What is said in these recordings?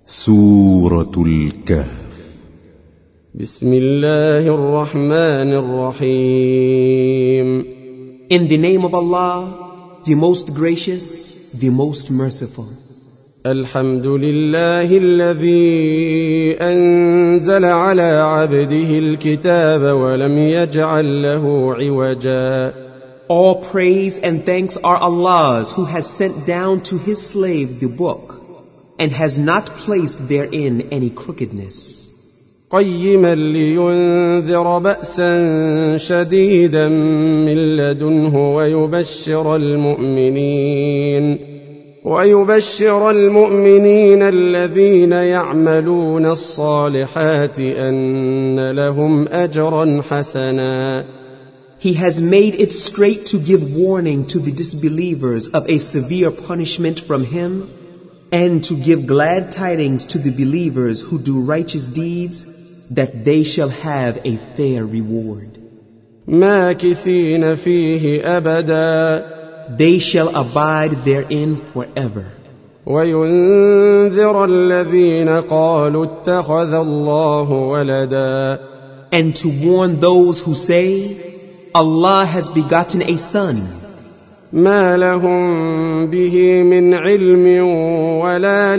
سورة الكهف. بسم الله الرحمن الرحيم. In the name of Allah, the most gracious, the most merciful. الحمد لله الذي أنزل على عبده الكتاب ولم يجعل له عوجا. All praise and thanks are Allah's, who has sent down to his slave the book and has not placed therein any crookedness. قيما لينذر بأسا شديدا من لدنه ويبشر المؤمنين الذين يعملون الصالحات أن لهم أجرا حسنا. He has made it straight to give warning to the disbelievers of a severe punishment from him, and to give glad tidings to the believers who do righteous deeds, that they shall have a fair reward. ماكثين فيه أبدا. They shall abide therein forever. وينذر الذين قالوا اتخذ الله ولدا. And to warn those who say, Allah has begotten a son. ما لهم به من علم ولا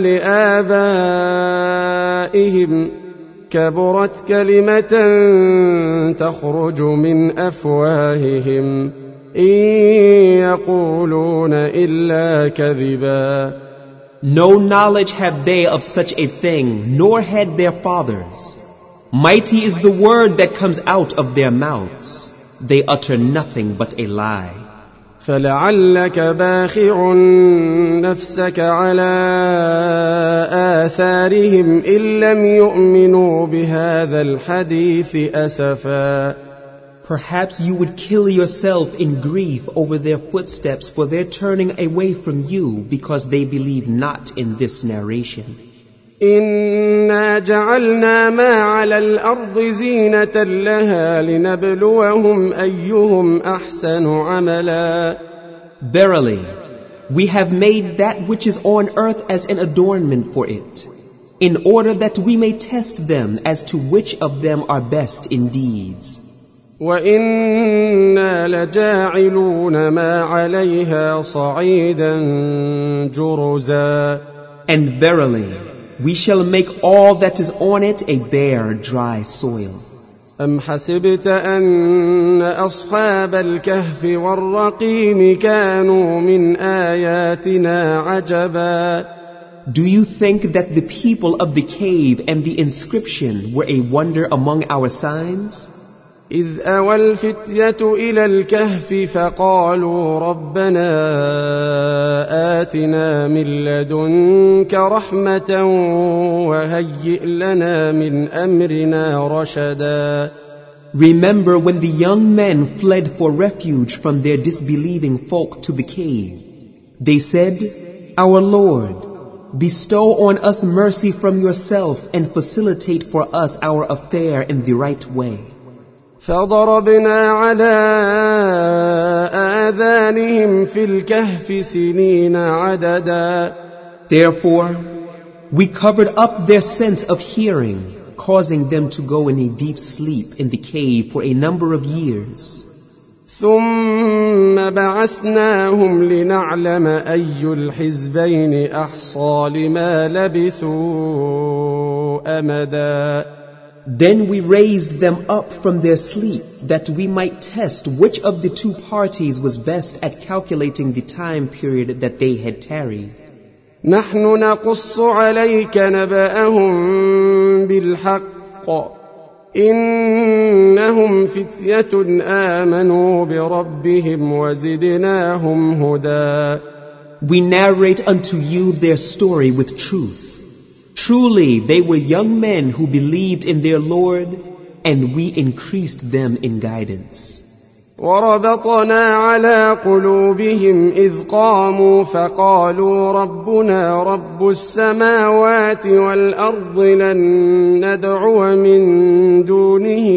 لآبائهم كبرت كلمة تخرج من أفواههم إن يقولون إلا كذبا. No knowledge have they of such a thing, nor had their fathers. Mighty is the word that comes out of their mouths. They utter nothing but a lie. فلعلك باخع نفسك على آثارهم إن لم يؤمنوا بهذا الحديث أسفا. Perhaps you would kill yourself in grief over their footsteps for their turning away from you because they believe not in this narration. إنا جعلنا ما على الأرض زينة لها لنبلوهم أيهم أحسن عملا. Verily, we have made that which is on earth as an adornment for it, in order that we may test them as to which of them are best in deeds. وإنا لجاعلون ما عليها صعيدا جرزا. And verily, we shall make all that is on it a bare, dry soil. أم حسبت أن أصحاب الكهف والرقيم كانوا من آياتنا عجبا. Do you think that the people of the cave and the inscription were a wonder among our signs? إذ أوى الفتية إلى الكهف فقالوا ربنا آتنا من لدنك رحمة وهيئ لنا من أمرنا رشدا. Remember when the young men fled for refuge from their disbelieving folk to the cave. They said, Our Lord, bestow on us mercy from yourself and facilitate for us our affair in the right way. فضربنا على آذانهم في الكهف سنين عددا. Therefore, we covered up their sense of hearing, causing them to go in a deep sleep in the cave for a number of years. ثم بعثناهم لنعلم أي الحزبين أحصى لما لبثوا أمدا. Then we raised them up from their sleep, that we might test which of the two parties was best at calculating the time period that they had tarried. نحن نقص عليك نبأهم بالحق إنهم فتية آمنوا بربهم وزدناهم هدى. We narrate unto you their story with truth. Truly, they were young men who believed in their Lord, and we increased them in guidance. وربطنا على قلوبهم إذ قاموا فقالوا ربنا رب السماوات والأرض لن ندعو من دونه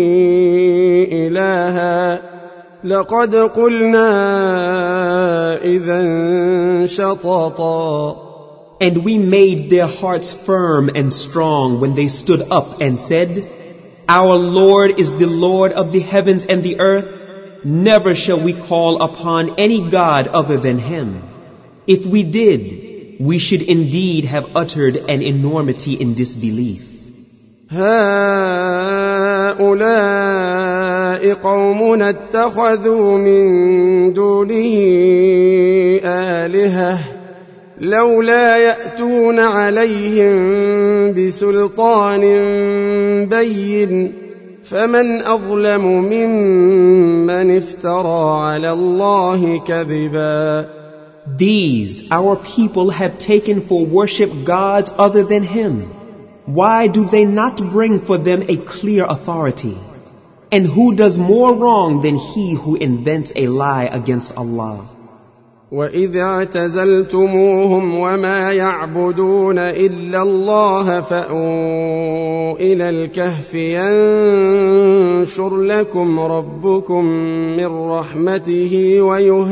إلها لقد قلنا إذا شططا. And we made their hearts firm and strong when they stood up and said, Our Lord is the Lord of the heavens and the earth. Never shall we call upon any God other than Him. If we did, we should indeed have uttered an enormity in disbelief. هؤلاء قوم اتخذوا من دونه آلهة لولا يأتون عليهم بسلطان بين فمن أظلم ممن افترى على الله كذبا. These our people have taken for worship gods other than Him. Why do they not bring for them a clear authority? And who does more wrong than he who invents a lie against Allah? وَإِذْ اعْتَزَلْتُمُوهُمْ وَمَا يَعْبُدُونَ إِلَّا اللَّهَ فَأْوُوا إِلَى الْكَهْفِ يَنشُرْ لَكُمْ رَبُّكُمْ مِنْ رَحْمَتِهِ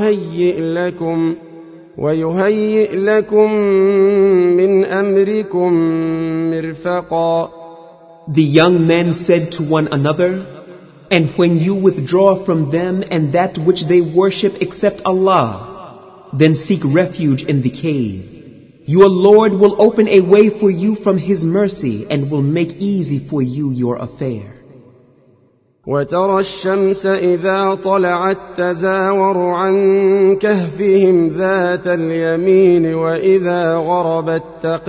وَيُهَيِّئْ لَكُمْ مِنْ أَمْرِكُمْ مِرْفَقًا. The young men said to one another, And when you withdraw from them and that which they worship except Allah, then seek refuge in the cave. Your Lord will open a way for you from His mercy and will make easy for you your affair. وترى الشمس إذا طلعت تزاور عن كهفهم ذات اليمين وإذا غربت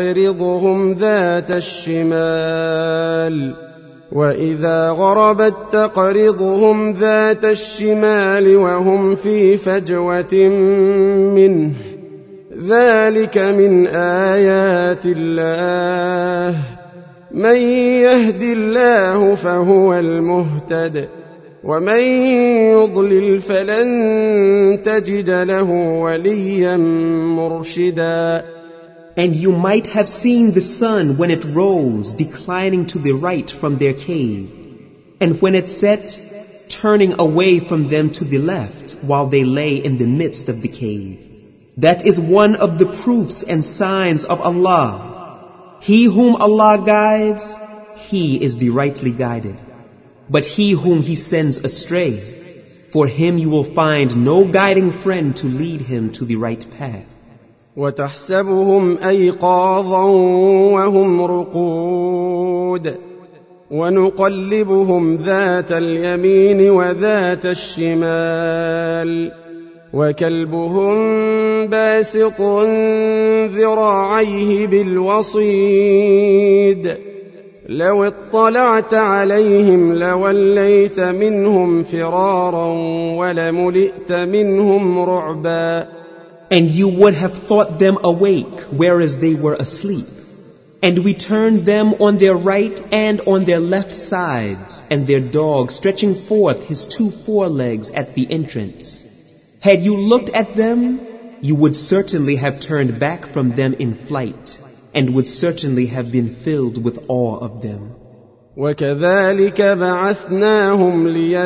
تقرضهم ذات الشمال وهم في فجوة منه ذلك من آيات الله من يهد الله فهو المهتد ومن يضلل فلن تجد له وليا مرشدا. And you might have seen the sun when it rose, declining to the right from their cave, and when it set, turning away from them to the left, while they lay in the midst of the cave. That is one of the proofs and signs of Allah. He whom Allah guides, he is the rightly guided. But he whom He sends astray, for him you will find no guiding friend to lead him to the right path. وتحسبهم أيقاظا وهم رقود ونقلبهم ذات اليمين وذات الشمال وكلبهم باسط ذراعيه بالوصيد لو اطلعت عليهم لوليت منهم فرارا ولملئت منهم رعبا. And you would have thought them awake, whereas they were asleep. And we turned them on their right and on their left sides, and their dog stretching forth his 2 forelegs at the entrance. Had you looked at them, you would certainly have turned back from them in flight, and would certainly have been filled with awe of them. وكذلك بعثناهم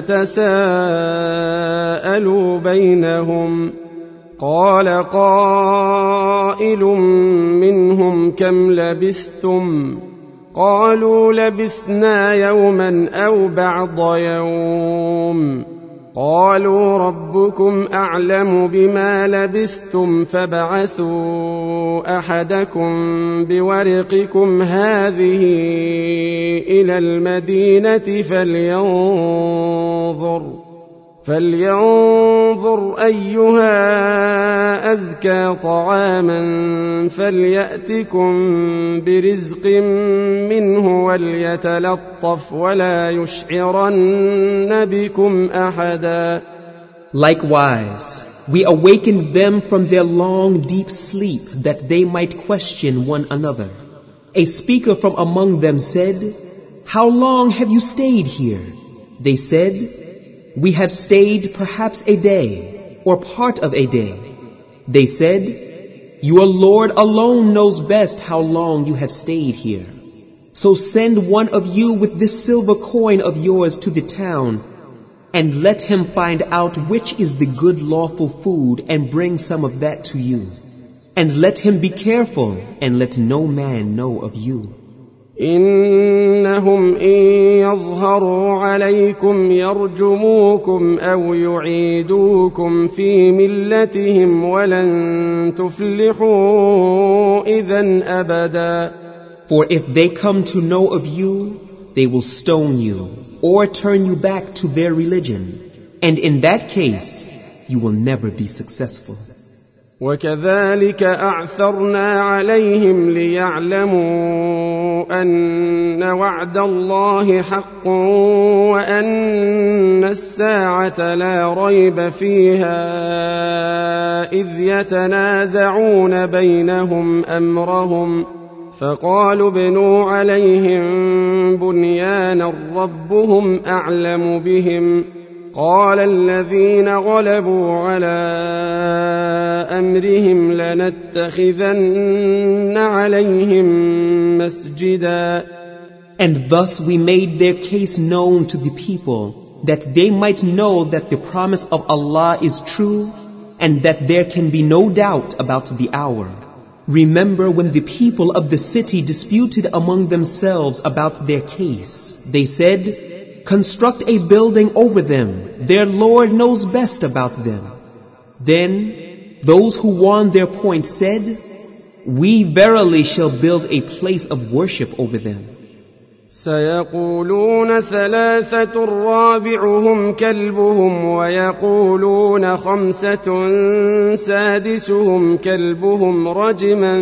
ليتساءلوا بينهم قال قائل منهم كم لبثتم قالوا لبثنا يوما أو بعض يوم قالوا ربكم أعلم بما لبثتم فابعثوا أحدكم بورقكم هذه إلى المدينة فلينظر أيها أزكى طعاما فليأتكم برزق منه وليتلطف ولا يشعرن بكم أحدا. Likewise, we awakened them from their long deep sleep that they might question one another. A speaker from among them said, How long have you stayed here? They said, We have stayed perhaps a day, or part of a day. They said, Your Lord alone knows best how long you have stayed here. So send one of you with this silver coin of yours to the town, and let him find out which is the good lawful food and bring some of that to you. And let him be careful, and let no man know of you. إنهم إن يظهروا عليكم يرجموكم أو يعيدوكم في ملتهم ولن تفلحوا إذن أبدا. For if they come to know of you, they will stone you or turn you back to their religion. And in that case, you will never be successful. وكذلك أعثرنا عليهم ليعلموا أن وعد الله حق وأن الساعة لا ريب فيها إذ يتنازعون بينهم أمرهم فقالوا ابنوا عليهم بنيانا ربهم أعلم بهم قال الذين غلبوا على أمرهم لنتخذن عليهم مسجدا. And thus we made their case known to the people, that they might know that the promise of Allah is true, and that there can be no doubt about the hour. Remember when the people of the city disputed among themselves about their case. They said, construct a building over them. Their Lord knows best about them. Then those who won their point said, we verily shall build a place of worship over them. سيقولون ثلاثة رابعهم كلبهم ويقولون خمسة سادسهم كلبهم رجما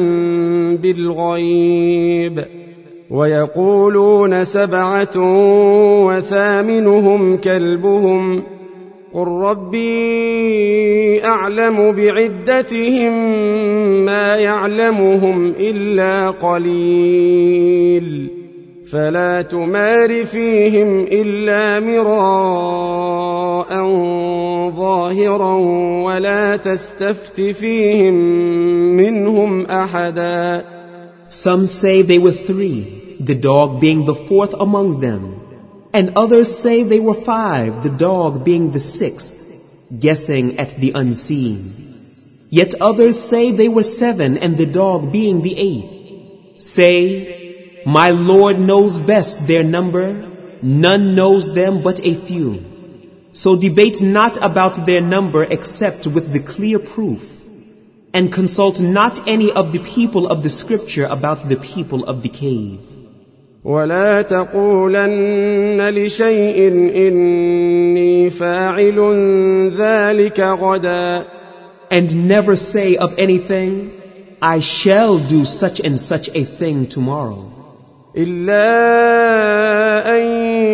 بالغيب ويقولون سبعة وثامنهم كلبهم قل ربي أعلم بعدتهم ما يعلمهم إلا قليل فلا تمار فيهم إلا مراء ظاهرا ولا تستفت فيهم منهم أحدا. Some say they were 3, the dog being the 4th among them. And others say they were 5, the dog being the 6th, guessing at the unseen. Yet others say they were 7, and the dog being the 8th. Say, my Lord knows best their number, none knows them but a few. So debate not about their number except with the clear proof. And consult not any of the people of the scripture about the people of the cave. ولا تقولن لشيء إني فاعل ذلك غدا. And never say of anything, I shall do such and such a thing tomorrow. إلا أن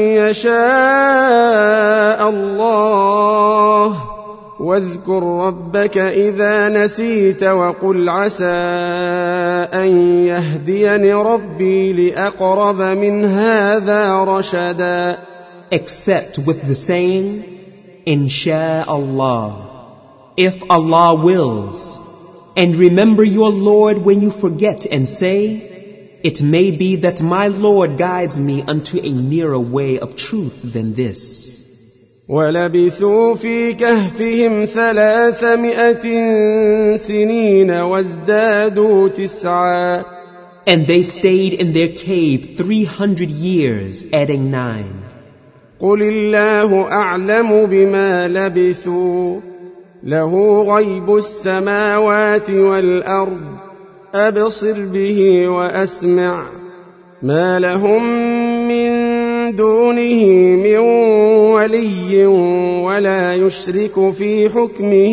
يشاء الله واذكر ربك إذا نسيت وقل عسى أن يهديني ربي لأقرب من هذا رشدا. Except with the saying, Insha'Allah, if Allah wills. And remember your Lord when you forget and say, it may be that my Lord guides me unto a nearer way of truth than this. وَلَبِثُوا فِي كَهْفِهِمْ 300 سِنِينَ وَازْدَادُوا 9. And they stayed in their cave 300 years, adding 9. قُلِ اللَّهُ أَعْلَمُ بِمَا لَبِثُوا لَهُ غَيْبُ السَّمَاوَاتِ وَالْأَرْضِ أَبْصِرْ بِهِ وَأَسْمِعْ مَا لَهُم مِّن دونه من ولي ولا يشرك في حكمه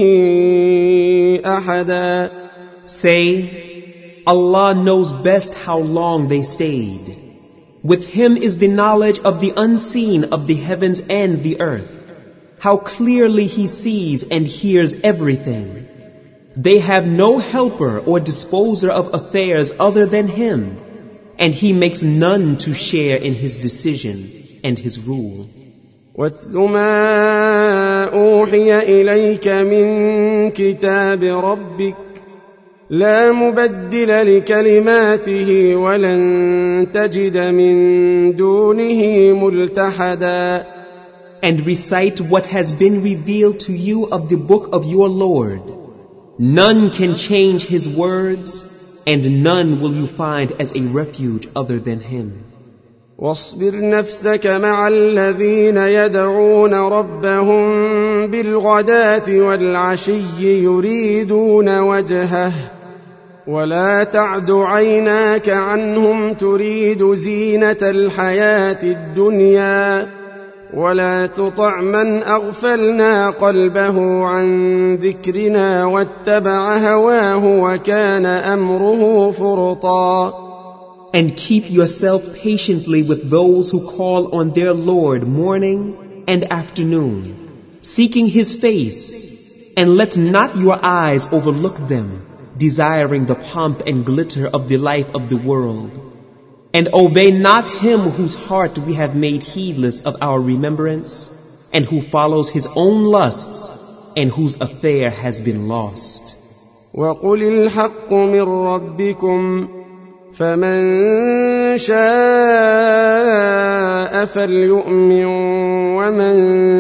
أحدا. Say, Allah knows best how long they stayed. With Him is the knowledge of the unseen of the heavens and the earth. How clearly He sees and hears everything. They have no helper or disposer of affairs other than Him. And He makes none to share in His decision and His rule. وَاتْلُ مَا أُوحِيَ إِلَيْكَ مِنْ كِتَابِ رَبِّكَ لَا مُبَدِّلَ لِكَلِمَاتِهِ وَلَنْ تَجِدَ مِنْ دُونِهِ مُلْتَحَدًا. And recite what has been revealed to you of the book of your Lord. None can change His words, and none will you find as a refuge other than Him. واصبر نفسك مع الذين يدعون ربهم بالغداة والعشي يريدون وجهه ولا تعد عيناك عنهم تريد زينة الحياة الدنيا ولا تطع من أغفلنا قلبه عن ذكرنا واتبع هواه وكان أمره فرطا. And keep yourself patiently with those who call on their Lord morning and afternoon, seeking His face, and let not your eyes overlook them, desiring the pomp and glitter of the life of the world. And obey not him whose heart we have made heedless of our remembrance, and who follows his own lusts, and whose affair has been lost. وَقُلِ الْحَقُّ مِنْ رَبِّكُمْ فَمَنْ شَاءَ فَلْيُؤْمِنْ وَمَنْ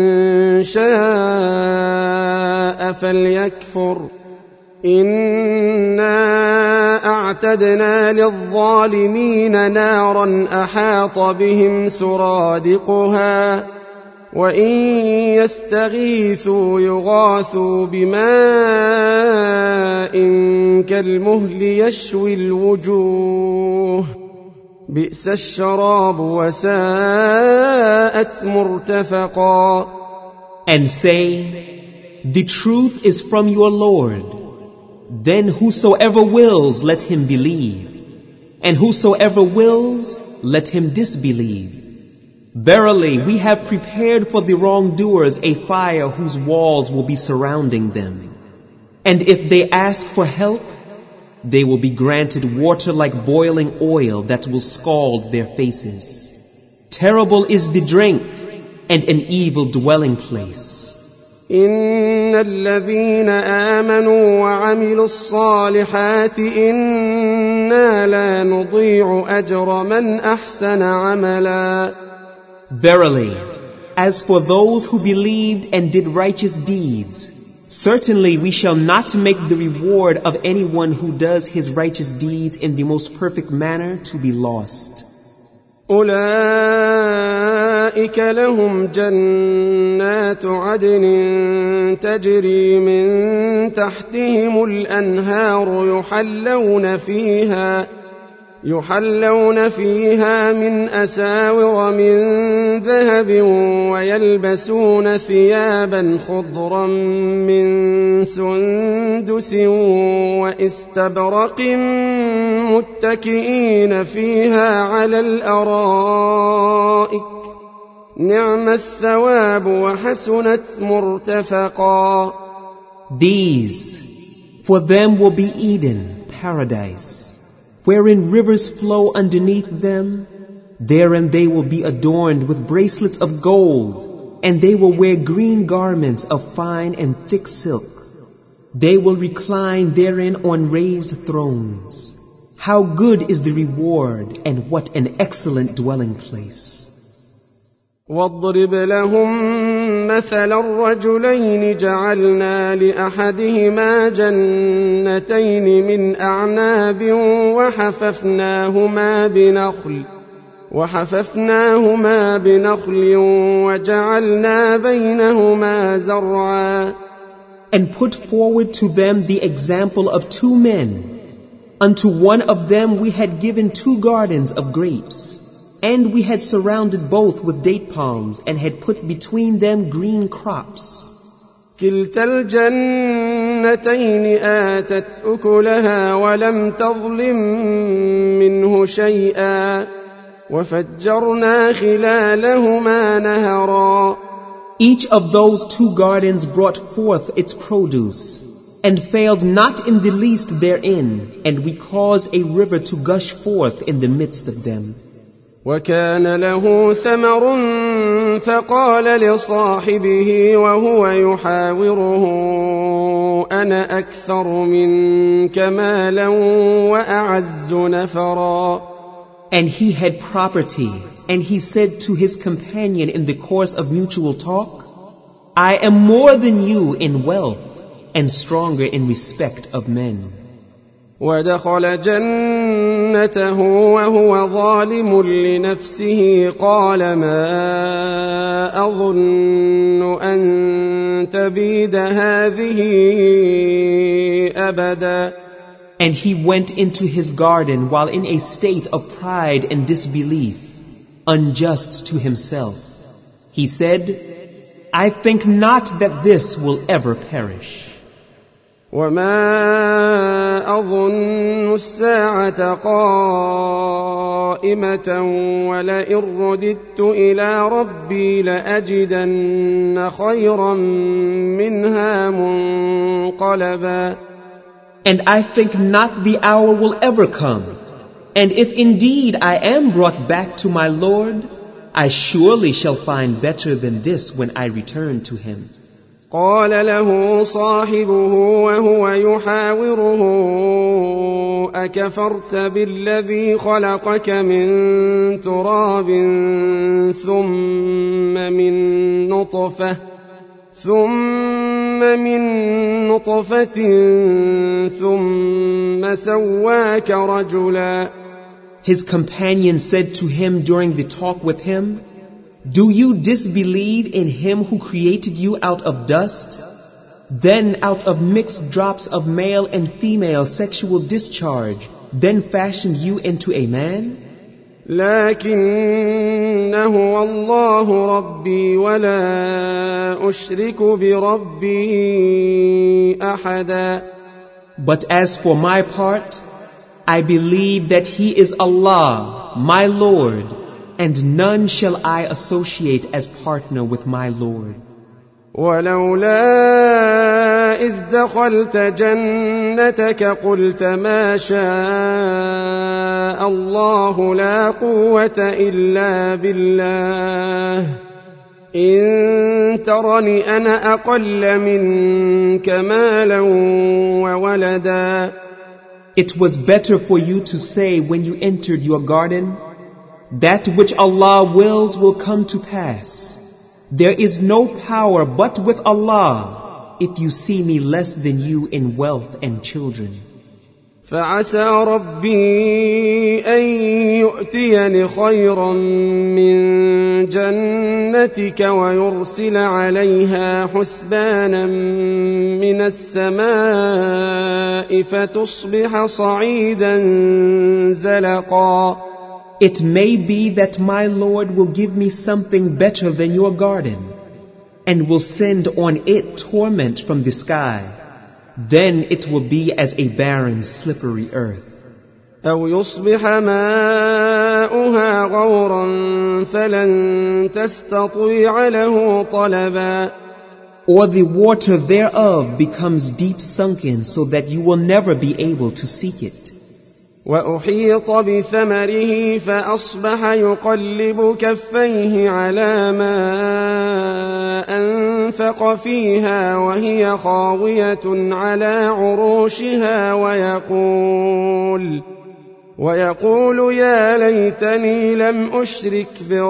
شَاءَ فَلْيَكْفُرْ إِنَّا أَعْتَدْنَا لِلظَّالِمِينَ نَارًا أَحَاطَ بِهِمْ سُرَادِقُهَا وَإِنْ يَسْتَغِيثُوا يُغَاثُوا بِمَاءٍ كَالْمُهْلِ يَشْوِي الْوُجُوهَ بِئْسَ الشَّرَابُ وَسَاءَتْ مُرْتَفَقًا. And say, the truth is from your Lord. Then whosoever wills, let him believe, and whosoever wills, let him disbelieve. Verily, we have prepared for the wrongdoers a fire whose walls will be surrounding them. And if they ask for help, they will be granted water like boiling oil that will scald their faces. Terrible is the drink and an evil dwelling place. إن الذين آمنوا وعملوا الصالحات إنا لا نضيع أجر من أحسن عملا. Verily, as for those who believed and did righteous deeds, certainly we shall not make the reward of anyone who does his righteous deeds in the most perfect manner to be lost. أولئك لهم جنات عدن تجري من تحتهم الأنهار يحلون فيها من أساور من ذهب ويلبسون ثيابا خضرا من سندس واستبرق متكئين فيها على الأرائك نعم الثواب وحسنت مرتفقا. These, for them will be Eden, paradise, wherein rivers flow underneath them. Therein they will be adorned with bracelets of gold, and they will wear green garments of fine and thick silk. They will recline therein on raised thrones. How good is the reward, and what an excellent dwelling place. واضرب لهم مثل الرجلين جعلنا لأحدهما جنتين من أعناب وحففناهما بنخل وجعلنا بينهما زرعا. And put forward to them the example of two men. Unto one of them we had given 2 gardens of grapes, and we had surrounded both with date palms and had put between them green crops. كلتا الجنتين آتت أكلها ولم تظلم منه شيئا وفجرنا خلالهما نهرا. Each of those 2 gardens brought forth its produce, and failed not in the least therein, and we caused a river to gush forth in the midst of them. وكان له ثمر فقال لصاحبه وهو يحاوره أنا أكثر منك مالا وأعز نفرا. And he had property, and he said to his companion in the course of mutual talk, I am more than you in wealth, and stronger in respect of men. ودخل جنته وهو ظالم لنفسه قال ما أظن أن تبيد هذه أبدا. And he went into his garden while in a state of pride and disbelief, unjust to himself. He said, I think not that this will ever perish. وما أظن الساعة قائمة ولئن رددت إلى ربي لأجدن خيرا منها منقلبا. And I think not the hour will ever come. And if indeed I am brought back to my Lord, I surely shall find better than this when I return to him. قال له صاحبه وهو يحاوره أكفرت بالذي خلقك من تراب ثم من نطفة ثم سواك رجلا. His companion said to him during the talk with him, Do you disbelieve in him who created you out of dust? Then out of mixed drops of male and female sexual discharge, then fashioned you into a man? لكن هو الله ربي ولا أشرك بربي أحدا. But as for my part, I believe that he is Allah, my Lord, and none shall I associate as partner with my Lord. ولولا إذ دخلت جنتك قلت ما شاء الله لا قوة إلا بالله إن ترني أنا أقل منك مالا وولدا. It was better for you to say when you entered your garden, That which Allah wills will come to pass. There is no power but with Allah if you see me less than you in wealth and children. فعسى ربي أن يؤتيني خيرا من جنتك ويرسل عليها حسبانا من السماء فتصبح صعيدا زلقا. It may be that my Lord will give me something better than your garden, and will send on it torment from the sky. Then it will be as a barren, slippery earth. أو يصبح ماؤها غورا فلن تستطيع له طلبا. Or the water thereof becomes deep sunken so that you will never be able to seek it. وأحيط بثمره فأصبح يقلب كفيه على ما أنفق فيها وهي خاوية على عروشها ويقول يا ليتني لم أشرك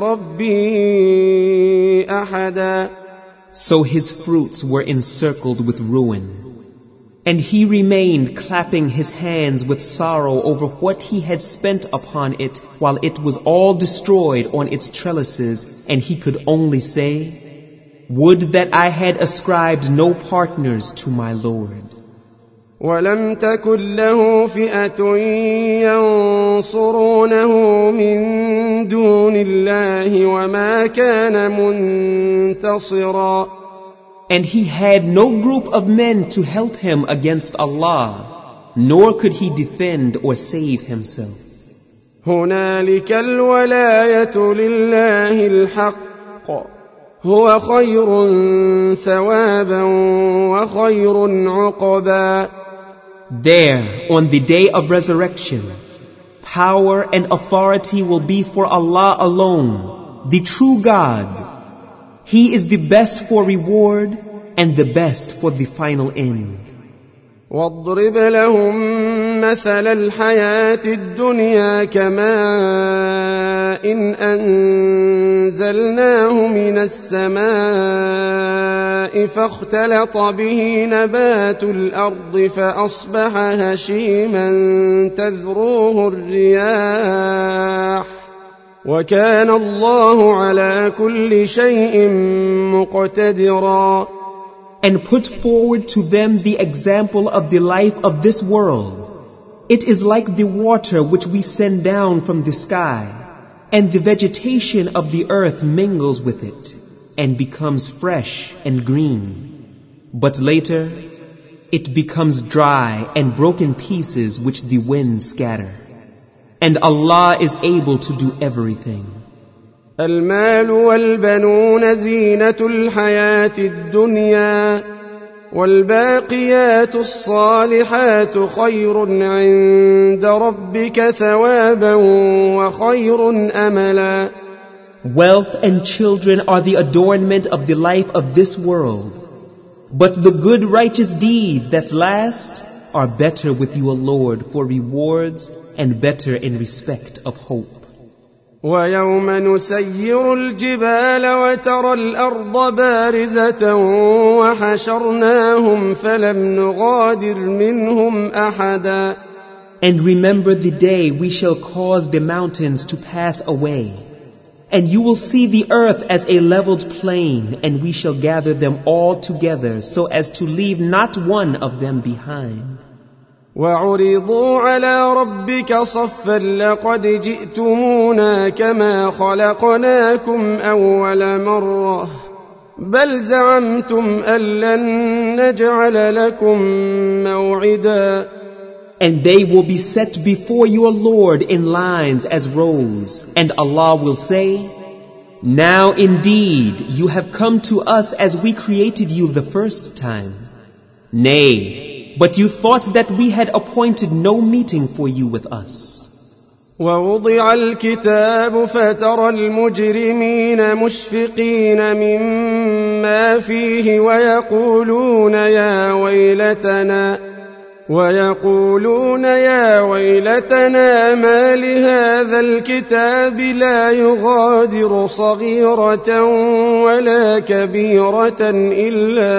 بربي أحدا. So his fruits were encircled with ruin. And he remained clapping his hands with sorrow over what he had spent upon it while it was all destroyed on its trellises, and he could only say, Would that I had ascribed no partners to my Lord. ولم تكن له فئة ينصرونه من دون الله وما كان منتصرا. And he had no group of men to help him against Allah, nor could he defend or save himself. هنالك الولاية لله الحق هو خير ثوابا وخير عقبا. There, on the day of resurrection, power and authority will be for Allah alone, the true God. He is the best for reward and the best for the final end. واضرب لهم مثل الحياة الدنيا كماء أنزلناه من السماء فاختلط به نبات الأرض فأصبح هشيما تذروه الرياح وكان الله على كل شيء مقتدرا. And put forward to them the example of the life of this world. It is like the water which we send down from the sky, and the vegetation of the earth mingles with it, and becomes fresh and green. But later, it becomes dry and broken pieces which the winds scatter. And Allah is able to do everything. المال والبنون زينة الحياة الدنيا والباقيات الصالحات خير عند ربك ثوابا وخير أملا. Wealth and children are the adornment of the life of this world, but the good righteous deeds that last are better with your Lord for rewards and better in respect of hope. ويوم نسير الجبال وترى الأرض بارزة وحشرناهم فلم نغادر منهم أحدا. And remember the day we shall cause the mountains to pass away, and you will see the earth as a leveled plain, and we shall gather them all together so as to leave not one of them behind. وعرضوا على ربك صفا لقد جئتمونا كما خلقناكم أول مرة بل زعمتم أن لن نجعل لكم موعدا. And they will be set before your Lord in lines as rows, and Allah will say, Now indeed you have come to us as we created you the first time. Nay, but you thought that we had appointed no meeting for you with us. ووضع الكتاب فترى المجرمين مشفقين مما فيه ويقولون يا ويلتنا ما لهذا الكتاب لا يغادر صغيرة ولا كبيرة إلا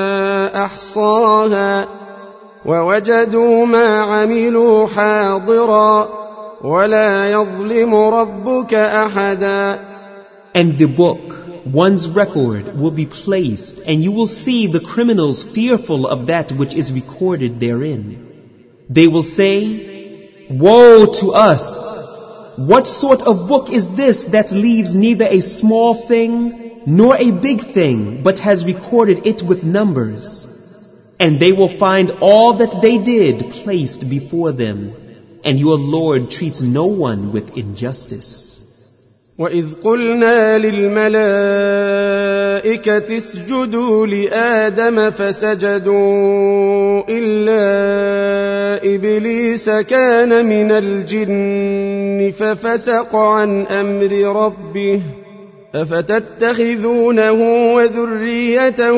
أحصاها ووجدوا ما عملوا حاضرا ولا يظلم ربك أحدا. And the book, one's record, will be placed, and you will see the criminals fearful of that which is recorded therein. They will say, Woe to us! What sort of book is this that leaves neither a small thing nor a big thing, but has recorded it with numbers? And they will find all that they did placed before them, and your Lord treats no one with injustice. وَإِذْ قُلْنَا لِلْمَلَائِكَةِ اسْجُدُوا لِآدَمَ فَسَجَدُوا إِلَّا إِبْلِيسَ كَانَ مِنَ الْجِنِّ فَفَسَقَ عَنْ أَمْرِ رَبِّهِ أَفَتَتَّخِذُونَهُ وَذُرِّيَّتَهُ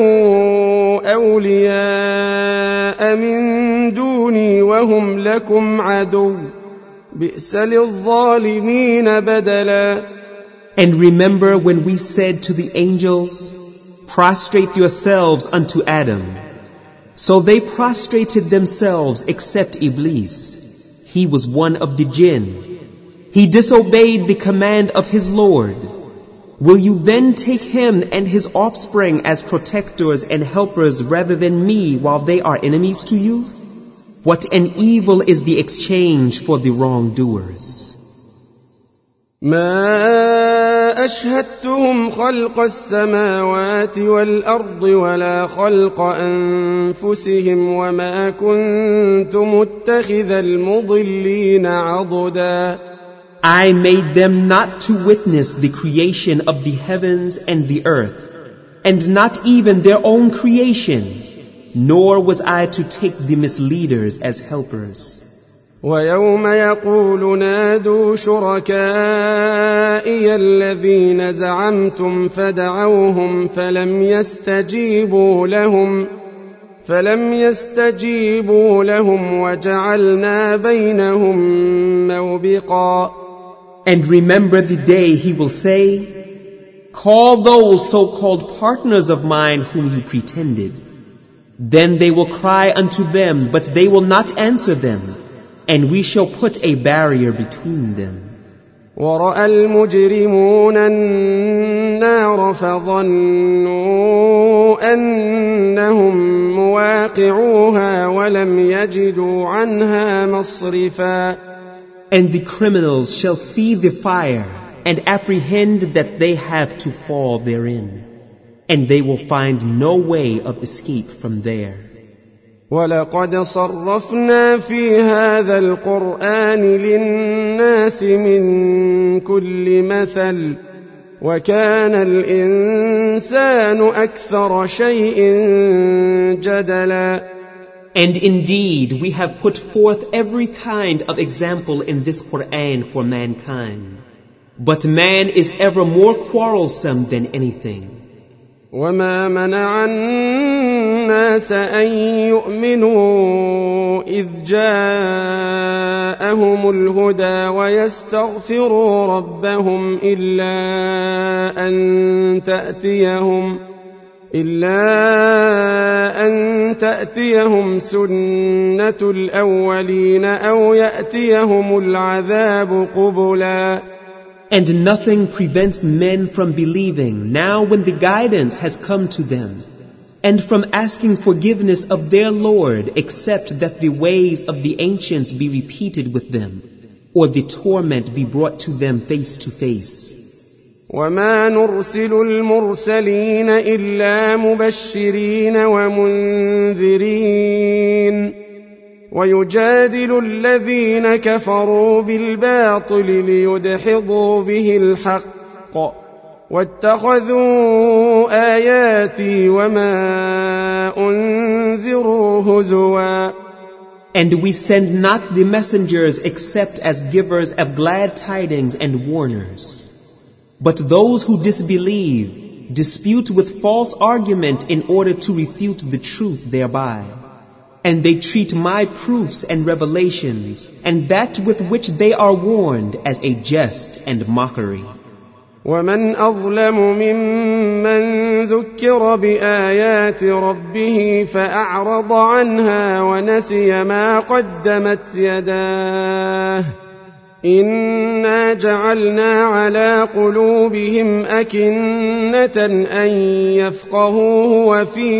أَوْلِيَاءَ مِن دُونِي وَهُمْ لَكُمْ عَدُوٌّ بِئْسَ لِلظَّالِمِينَ بَدَلًا. And remember when we said to the angels, Prostrate yourselves unto Adam. So they prostrated themselves except Iblis. He was one of the jinn. He disobeyed the command of his Lord. Will you then take him and his offspring as protectors and helpers rather than me while they are enemies to you? What an evil is the exchange for the wrongdoers. ما أشهدتهم خلق السماوات والأرض ولا خلق أنفسهم وما كنت متخذ المضلين عضدا. I made them not to witness the creation of the heavens and the earth, and not even their own creation, nor was I to take the misleaders as helpers. ويوم يقول نادوا شركائي الذين زعمتم فدعوهم فلم يستجيبوا لهم وجعلنا بينهم موبقا. And remember the day he will say, "Call those so-called partners of mine whom you pretended." Then they will cry unto them, but they will not answer them, and we shall put a barrier between them. ورأى المجرمون النار فظنوا أنهم مواقعوها ولم يجدوا عنها مصرفا. And the criminals shall see the fire and apprehend that they have to fall therein, and they will find no way of escape from there. وَلَقَدْ صَرَّفْنَا فِي هَذَا الْقُرْآنِ لِلنَّاسِ مِنْ كُلِّ مَثَلٍ وَكَانَ الْإِنسَانُ أَكْثَرَ شَيْءٍ جَدَلًا. And indeed, we have put forth every kind of example in this Qur'an for mankind. But man is ever more quarrelsome than anything. وَمَا مَنَعَ النَّاسَ أَن يُؤْمِنُوا إِذْ جَاءَهُمُ الْهُدَى وَيَسْتَغْفِرُوا رَبَّهُمْ إِلَّا أَن تَأْتِيَهُمْ سُنَّةُ الْأَوَّلِينَ أَوْ يَأْتِيَهُمُ الْعَذَابُ قُبُلًا. And nothing prevents men from believing now when the guidance has come to them, and from asking forgiveness of their Lord, except that the ways of the ancients be repeated with them, or the torment be brought to them face to face. وَمَا نُرْسِلُ الْمُرْسَلِينَ إِلَّا مُبَشِّرِينَ وَمُنذِرِينَ وَيُجَادِلُ الَّذِينَ كَفَرُوا بِالْبَاطِلِ لِيُدْحِضُوا بِهِ الْحَقَّ وَاتَّخَذُوا آيَاتِي وَمَا أُنذِرُوا هُزُوًا. And we send not the messengers except as givers of glad tidings and warners. But those who disbelieve dispute with false argument in order to refute the truth thereby. And they treat my proofs and revelations and that with which they are warned as a jest and mockery. وَمَنْ أَظْلَمُ مِمَّنْ ذُكِّرَ بِآيَاتِ رَبِّهِ فَأَعْرَضَ عَنْهَا وَنَسِيَ مَا قَدَّمَتْ يَدَاهُ إِنَّا جَعَلْنَا عَلَى قُلُوبِهِمْ أَكِنَّةً أَن يَفْقَهُوهُ وَفِي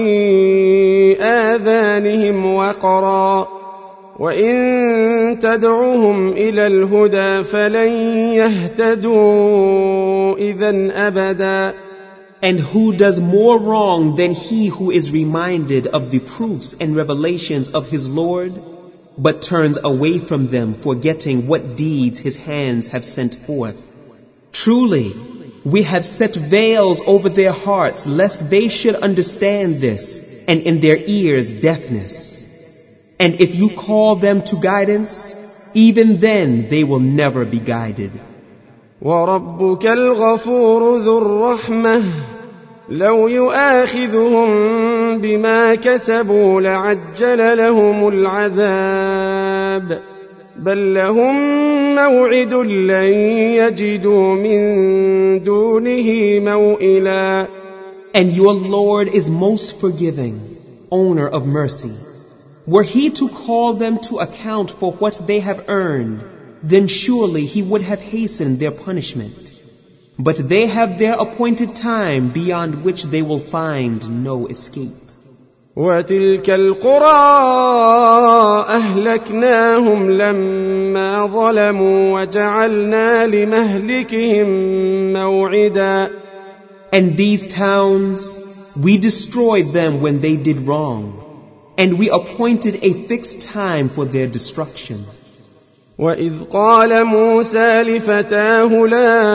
آذَانِهِمْ وَقْرًا وَإِن تَدْعُهُمْ إِلَى الْهُدَى فَلَن يَهْتَدُوا إِذًا أَبَدًا. And who does more wrong than he who is reminded of the proofs and revelations of his Lord, but turns away from them, forgetting what deeds his hands have sent forth? Truly, we have set veils over their hearts, lest they should understand this, and in their ears deafness. And if you call them to guidance, even then they will never be guided. وَرَبُّكَ الْغَفُورُ ذُو الرَّحْمَةِ لَوْ يُؤَاخِذُهُم بِمَا كَسَبُوا لَعَجَّلَ لَهُمُ الْعَذَابَ بَل لَّهُم مَّوْعِدٌ لَّن يَجِدُوا مِن دُونِهِ مَوْئِلًا. And your Lord is most forgiving, owner of mercy. Were he to call them to account for what they have earned, then surely he would have hastened their punishment. But they have their appointed time beyond which they will find no escape. وَتِلْكَ الْقُرَىٰ أَهْلَكْنَاهُمْ لَمَّا ظَلَمُوا وَجَعَلْنَا لِمَهْلِكِهِم مَّوْعِدًا. And these towns, we destroyed them when they did wrong, and we appointed a fixed time for their destruction. وَإِذْ قَالَ مُوسَى لِفَتَاهُ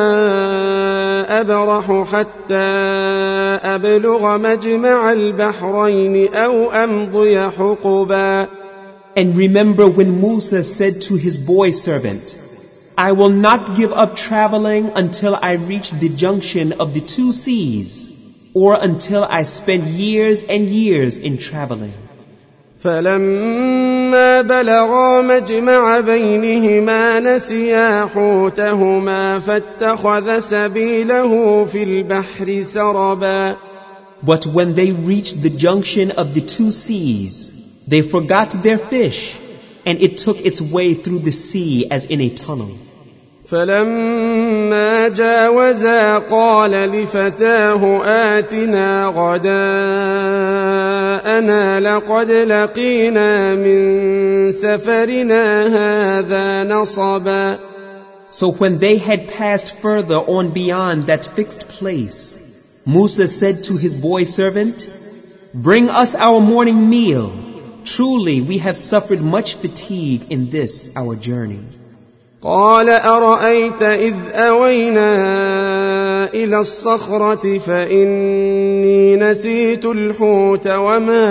لَا أَبْرَحُ حَتَّى أَبْلُغَ مَجْمَعَ الْبَحْرَيْنِ أَوْ أَمْضِيَ حُقُبًا. And remember when Musa said to his boy servant, I will not give up traveling until I reach the junction of the two seas, or until I spend years and years in traveling. فَلَمَّا فلما بلغا مجمع بينهما نسيا حوتهما فاتخذ سبيله في البحر سربا. But when they reached the junction of the two seas, they forgot their fish, and it took its way through the sea as in a tunnel. فلما جاوزا قال لفتاه آتنا غداءنا لقد لقينا من سفرنا هذا نصبا. So when they had passed further on beyond that fixed place, Musa said to his boy servant, "Bring us our morning meal. Truly we have suffered much fatigue in this our journey." قال أرأيت إذ أوينا إلى الصخرة فإني نسيت الحوت وما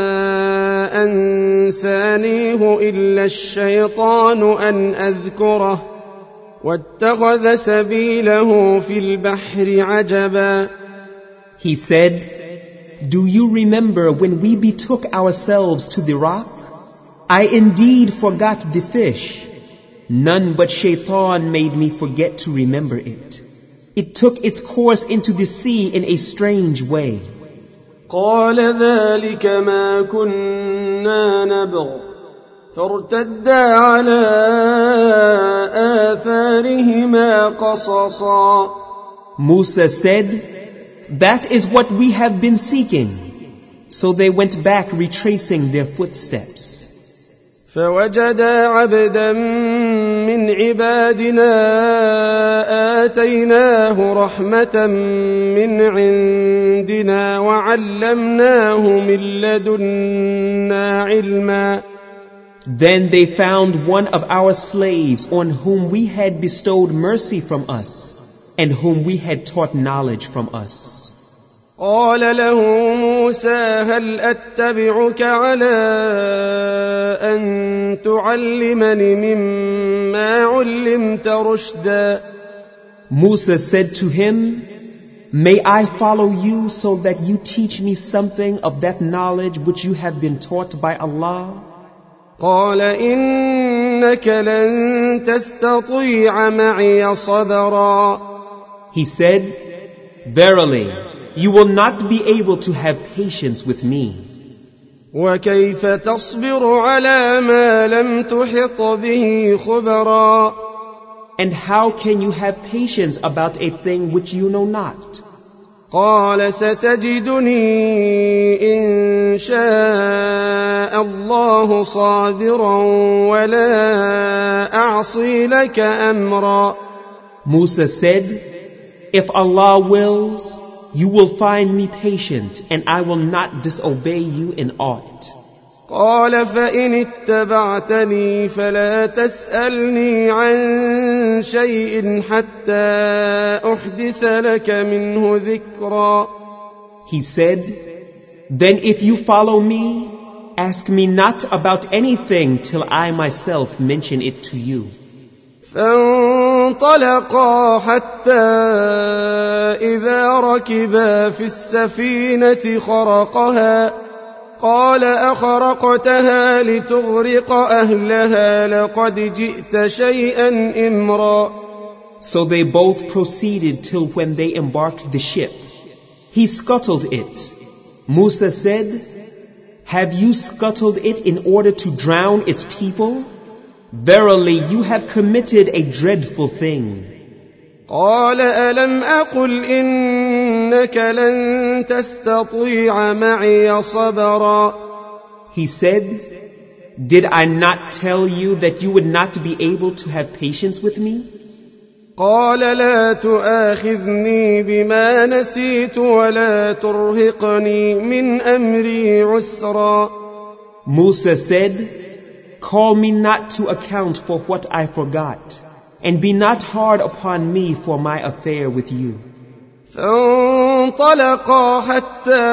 أنسانيه إلا الشيطان أن أذكره واتخذ سبيله في البحر عجبا. He said, "Do you remember when we betook ourselves to the rock? I indeed forgot the fish. None but Shaitan made me forget to remember it. It took its course into the sea in a strange way." قال ذلك ما كنا نبغ فارتدا على آثارهما قصصا. Musa said, "That is what we have been seeking." So they went back retracing their footsteps. فوجدا عبدا من عبادنا آتيناه رحمة من عندنا وعلمناه من لدنا علما. Then they found one of our slaves on whom we had bestowed mercy from us and whom we had taught knowledge from us. قال له موسى هل أتبعك على أن تعلمني مما علمت رشدا. Musa said to him, "May I follow you so that you teach me something of that knowledge which you have been taught by Allah?" قال إنك لن تستطيع معي صبرا. He said, "Verily, you will not be able to have patience with me. وكيف تصبر على ما لم تحط به خبرا. And how can you have patience about a thing which you know not?" قال ستجدني إن شاء الله صابرا ولا أعصي لك أمرا. Musa said, "If Allah wills, you will find me patient and I will not disobey you in aught." قال فإن اتبعتني فلا تسألني عن شيء حتى أحدث لك منه ذكرا. He said, "Then if you follow me, ask me not about anything till I myself mention it to you." فانطلقا حتى إذا ركبا في السفينة خرقها قال أخرقتها لتغرق أهلها لقد جئت شيئا إمرا. So they both proceeded till when they embarked the ship. He scuttled it. Musa said, "Have you scuttled it in order to drown its people? Verily, you have committed a dreadful thing." قال ألم أقل إنك لن تستطيع معي صبرا. He said, "Did I not tell you that you would not be able to have patience with me?" قال لا تؤاخذني بما نسيت ولا ترهقني من أمري عسرا. Musa said, "Call me not to account for what I forgot, and be not hard upon me for my affair with you." فانطلقا حتى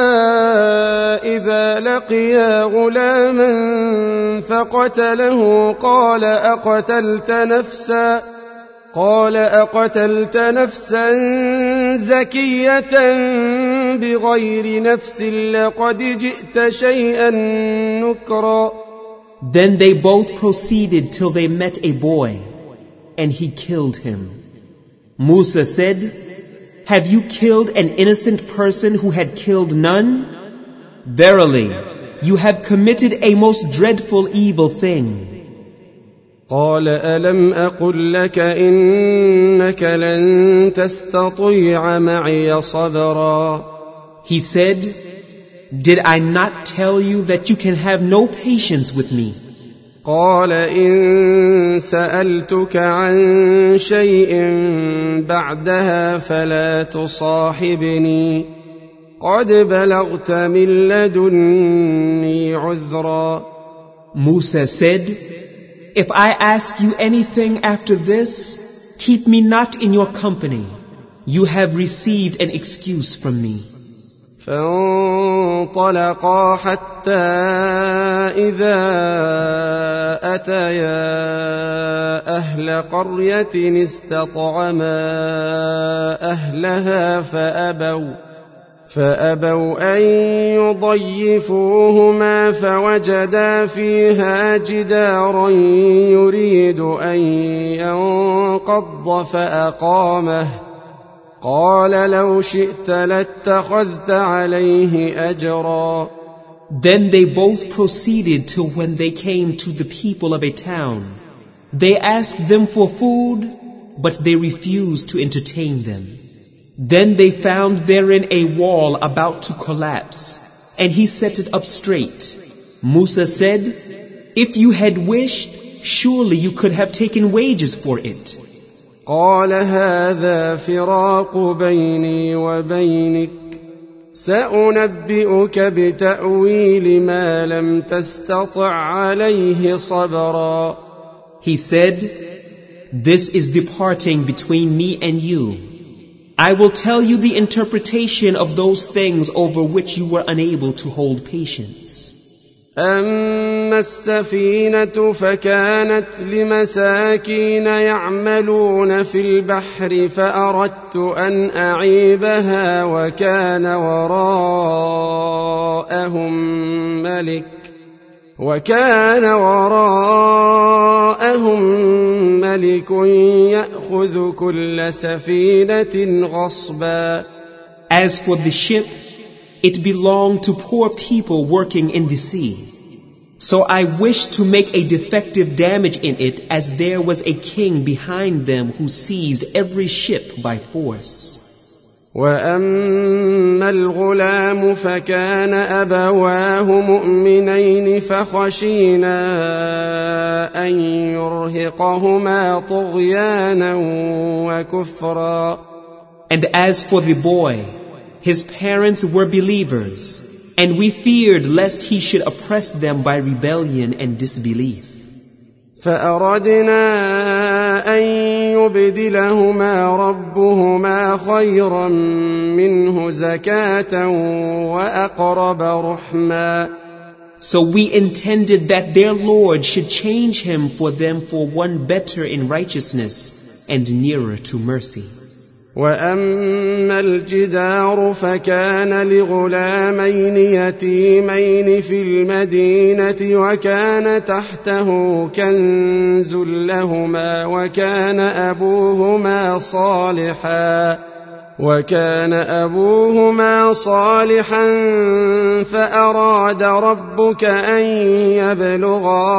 إذا لقيا غلاما فقتله قال أقتلت نفسا زكية بغير نفس لقد جئت شيئا نكرا. Then they both proceeded till they met a boy, and he killed him. Musa said, "Have you killed an innocent person who had killed none? Verily, you have committed a most dreadful evil thing." قال ألم أقل لك إنك لن تستطيع معي صبرا. He said, "Did I not tell you that you can have no patience with me?" قال إن سألتك عن شيء بعدها فلا تصاحبني قد بلغت من لدني عذرا. Musa said, "If I ask you anything after this, keep me not in your company. You have received an excuse from me." فانطلقا حتى إذا أتيا أهل قرية استطعما أهلها فأبوا أن يضيفوهما فوجدا فيها جدارا يريد أن ينقض فأقامه قال لو شئت لاتخذت عليه أجرا. Then they both proceeded till when they came to the people of a town. They asked them for food, but they refused to entertain them. Then they found therein a wall about to collapse, and he set it up straight. Musa said, "If you had wished, surely you could have taken wages for it." قال هذا فراق بيني وبينك سأنبئك بتأويل ما لم تستطع عليه صبرا. He said, "This is departing between me and you. I will tell you the interpretation of those things over which you were unable to hold patience. أما السفينة فكانت لمساكين يعملون في البحر فأردت أن أعيبها وكان وراءهم ملك يأخذ كل سفينة غصبا. As for the ship, it belonged to poor people working in the sea. So I wished to make a defective damage in it, as there was a king behind them who seized every ship by force. وأما الغلام فكان أبواه مؤمنين فخشينا أن يرهقهما طغيانا وكفرا. And as for the boy, his parents were believers, and we feared lest he should oppress them by rebellion and disbelief. فأردنا أن يبدلهما ربهما خيرا منه زكاة وأقرب رحما. So we intended that their Lord should change him for them for one better in righteousness and nearer to mercy. وأما الجدار فكان لغلامين يتيمين في المدينة وكان تحته كنز لهما وكان أبوهما صالحا فأراد ربك أن يبلغا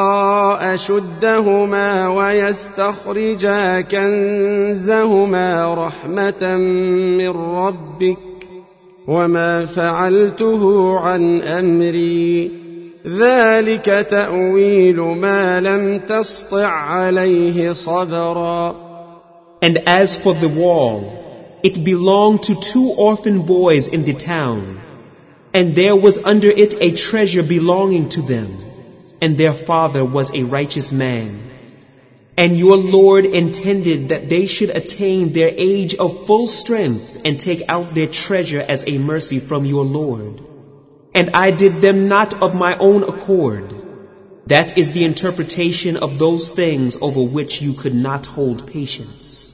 أشدهما ويستخرجا كنزهما رحمة من ربك وما فعلته عن أمري ذلك تأويل ما لم تسطع عليه صبرا. And as for the wall, it belonged to 2 orphan boys in the town, and there was under it a treasure belonging to them, and their father was a righteous man. And your Lord intended that they should attain their age of full strength and take out their treasure as a mercy from your Lord. And I did them not of my own accord. That is the interpretation of those things over which you could not hold patience.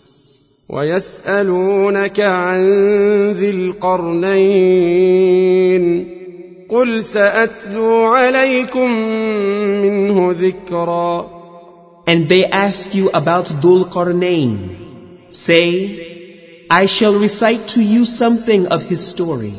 ويسألونك عن ذي القرنين قل سأتلو عليكم منه ذكرا. And they ask you about Dhul Qarnayn. Say, I shall recite to you something of his story.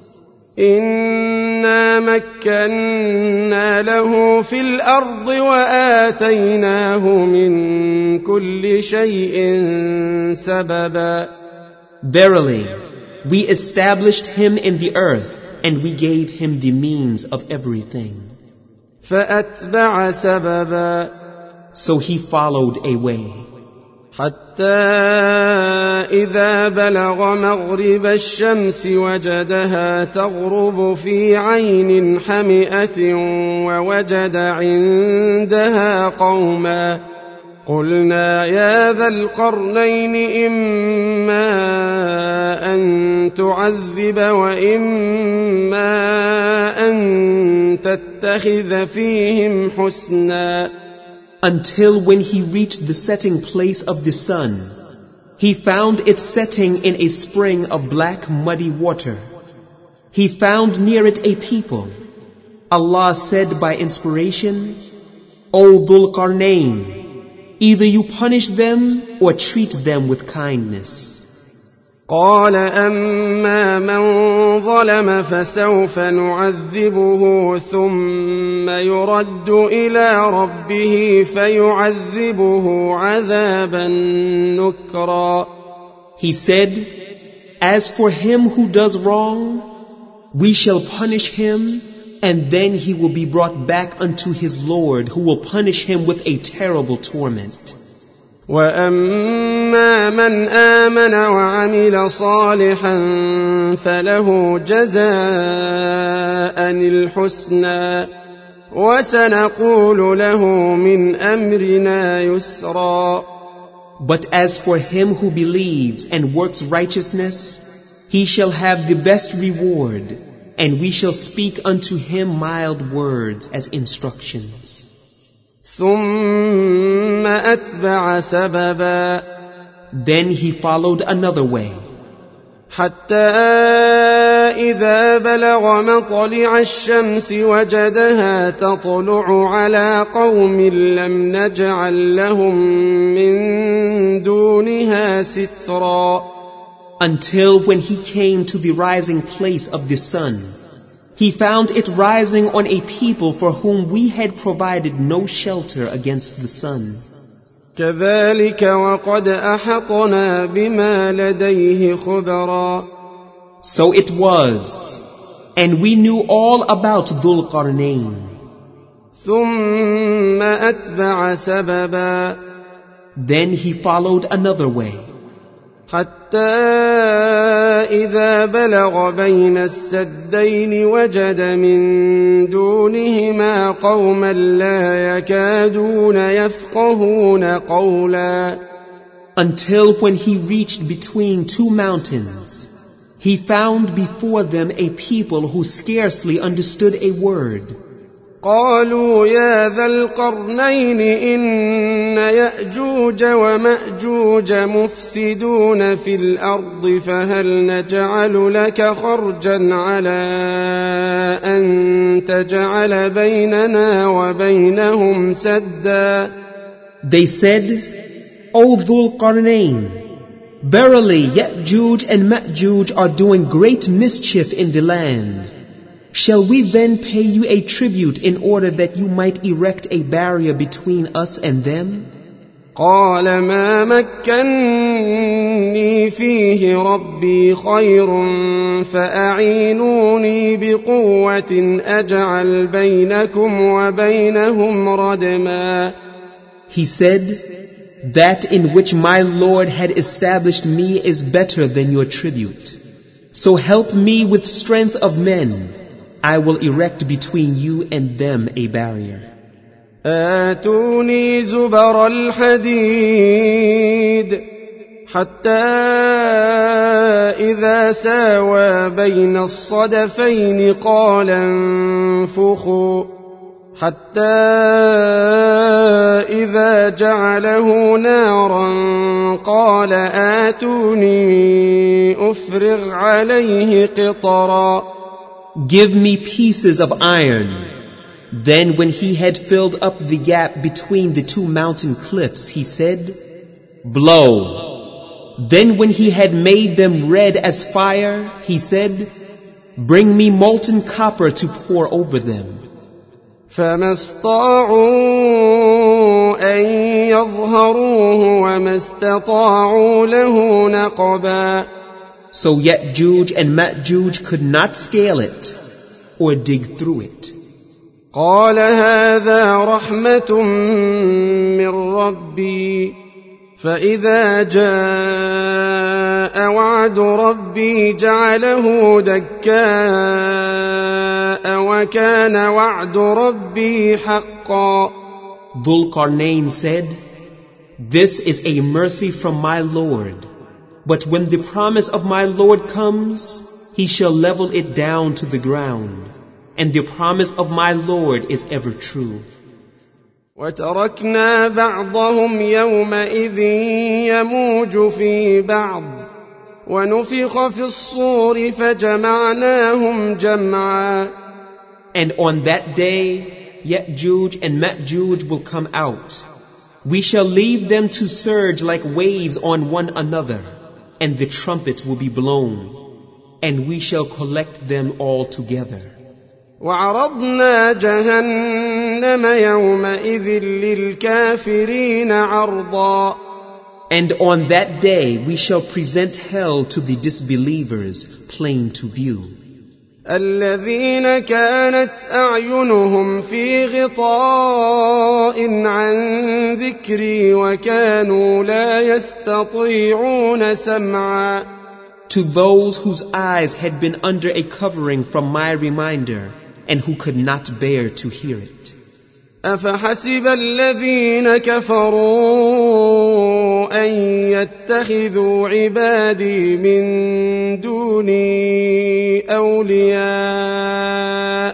إنا مكنا له في الأرض وآتيناه من كل شيء سببا. Verily, we established him in the earth, and we gave him the means of everything. فأتبع سببا. So he followed a way. حتى إذا بلغ مغرب الشمس وجدها تغرب في عين حمئة ووجد عندها قوما. قلنا يا ذا القرنين إما أن تعذب وإما أن تتخذ فيهم حسنا. Until when he reached the setting place of the sun, he found it setting in a spring of black muddy water. He found near it a people. Allah said by inspiration, O Dhul Qarnayn, either you punish them or treat them with kindness. قال أما من ظلم فسوف نعذبه ثم يرد إلى ربه فيعذبه عذابا نكرا. He said, As for him who does wrong, we shall punish him, and then he will be brought back unto his Lord, who will punish him with a terrible torment. وأما من آمن وعمل صالحا فله جزاء الحسنى وسنقول له من أمرنا يسرا. But as for him who believes and works righteousness, he shall have the best reward, and we shall speak unto him mild words as instructions. ثم أتبع سببا. Then he followed another way. حتى إذا بلغ مطلع الشمس وجدها تطلع على قوم لم نجعل لهم من دونها سترا. Until when he came to the rising place of the sun, he found it rising on a people for whom we had provided no shelter against the sun. كذلك وقد أحطنا بما لديه خبرا. So it was, and we knew all about Dhul Qarnayn. ثم أتبع سببا. Then he followed another way. حتى إذا بلغ بين السدين وجد من دونهما قوما لا يكادون يفقهون قولا. Until when he reached between two mountains, he found before them a people who scarcely understood a word. قالوا يا ذا القرنين إن يأجوج ومأجوج مفسدون في الأرض فهل نجعل لك خرجا على أن تجعل بيننا وبينهم سدا. They said, O Dhul Qarnayn, verily Ya'juj and Ma'juj are doing great mischief in the land. Shall we then pay you a tribute in order that you might erect a barrier between us and them? قال ما مكنني فيه ربي خير فأعينوني بقوة أجعل بينكم وبينهم ردما. He said, That in which my Lord had established me is better than your tribute. So help me with strength of men. I will erect between you and them a barrier. آتوني زبر الحديد حتى إذا ساوى بين الصدفين قال انفخوا حتى إذا جعله نارا قال آتوني أفرغ عليه قطرا. Give me pieces of iron. Then when he had filled up the gap between the two mountain cliffs, he said, Blow. Then when he had made them red as fire, he said, Bring me molten copper to pour over them. فما استطاعوا أن يظهروه وما استطاعوا له نقبا. So Ya'juj and Ma'juj could not scale it or dig through it. قال هذا رحمة من ربي فإذا جاء وعد ربي جعله دكاء وكان وعد ربي حقا. Dhul-Qarnayn said, This is a mercy from my Lord, but when the promise of my Lord comes, He shall level it down to the ground, and the promise of my Lord is ever true. وتركنا بعضهم يومئذ يموج في بعض ونفخ في الصور فجمعناهم جمعا. And on that day, Ya'juj and Ma'juj will come out. We shall leave them to surge like waves on one another, and the trumpet will be blown, and we shall collect them all together. وعرضنا جهنم يومئذ للكافرين عرضا. And on that day we shall present hell to the disbelievers plain to view. الذين كانت أعينهم في غطاء عن ذكري وكانوا لا يستطيعون سمعا. To those whose eyes had been under a covering from my reminder and who could not bear to hear it. أفحسب الذين كفروا أن يتخذوا عبادي من دوني أولياء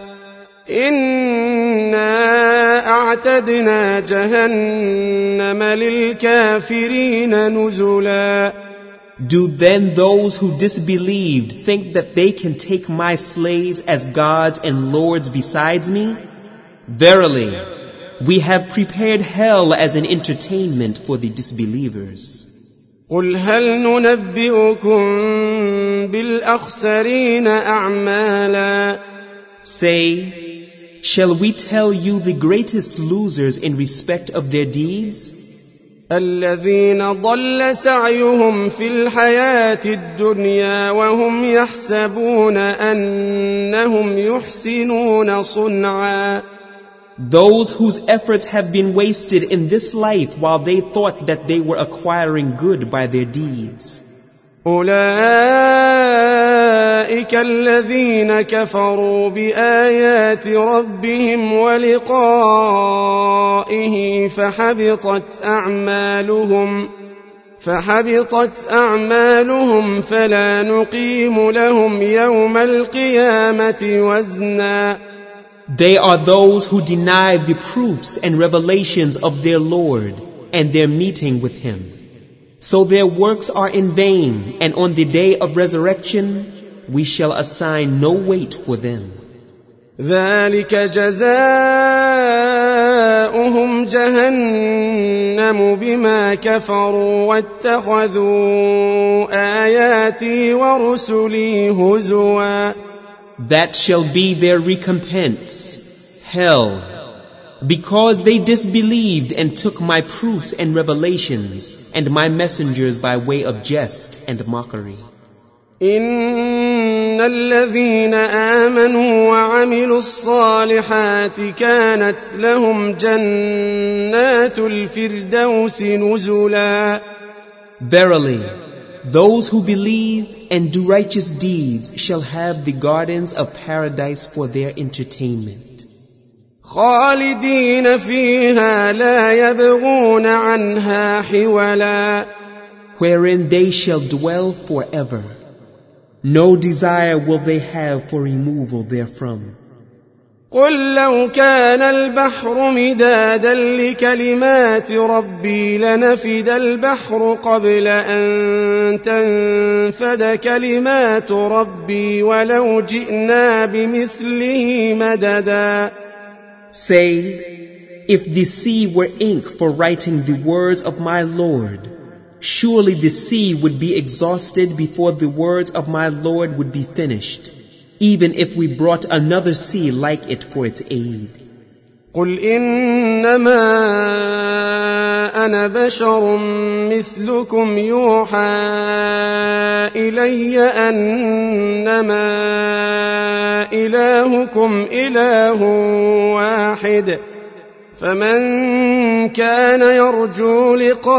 إنا أعتدنا جهنم للكافرين نزلا. Do then those who disbelieved think that they can take my slaves as gods and lords besides me? Verily, we have prepared hell as an entertainment for the disbelievers. قل هل ننبئكم بالأخسرين أعمالا. Say, shall we tell you the greatest losers in respect of their deeds? الذين ضل سعيهم في الحياة الدنيا وهم يحسبون أنهم يحسنون صنعا. Those whose efforts have been wasted in this life while they thought that they were acquiring good by their deeds. أولئك الذين كفروا بآيات ربهم ولقائه فحبطت أعمالهم فلا نقيم لهم يوم القيامة وزنا. They are those who deny the proofs and revelations of their Lord and their meeting with Him. So their works are in vain, and on the day of resurrection we shall assign no weight for them. ذلك جزاؤهم جهنم بما كفروا واتخذوا آياتي ورسلي هزوا. That shall be their recompense, hell, because they disbelieved and took my proofs and revelations and my messengers by way of jest and mockery. إن الذين آمنوا وعملوا الصالحات كانت لهم جنات الفردوس نزلا. Verily, those who believe and do righteous deeds shall have the gardens of paradise for their entertainment. خالدين فيها لا يبغون عنها حولا. Wherein they shall dwell forever. No desire will they have for removal therefrom. قل لو كان البحر مدادا لكلمات ربي لنفد البحر قبل أن تنفد كلمات ربي ولو جئنا بمثله مددا. Say, if the sea were ink for writing the words of my Lord, surely the sea would be exhausted before the words of my Lord would be finished, even if we brought another sea like it for its aid. قل إنما أنا بشر مثلكم يوحى إلي أنما إلهكم إله واحد فمن كان يرجو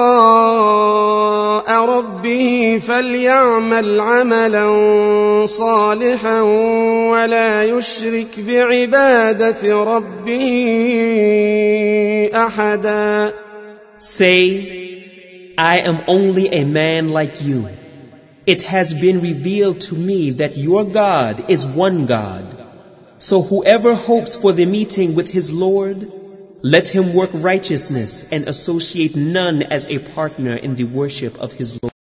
لقاء ربه فليعمل عملا صالحا ولا يشرك بعبادة ربه أحدا. Say, I am only a man like you. It has been revealed to me that your God is one God. So whoever hopes for the meeting with his Lord, let him work righteousness and associate none as a partner in the worship of his Lord.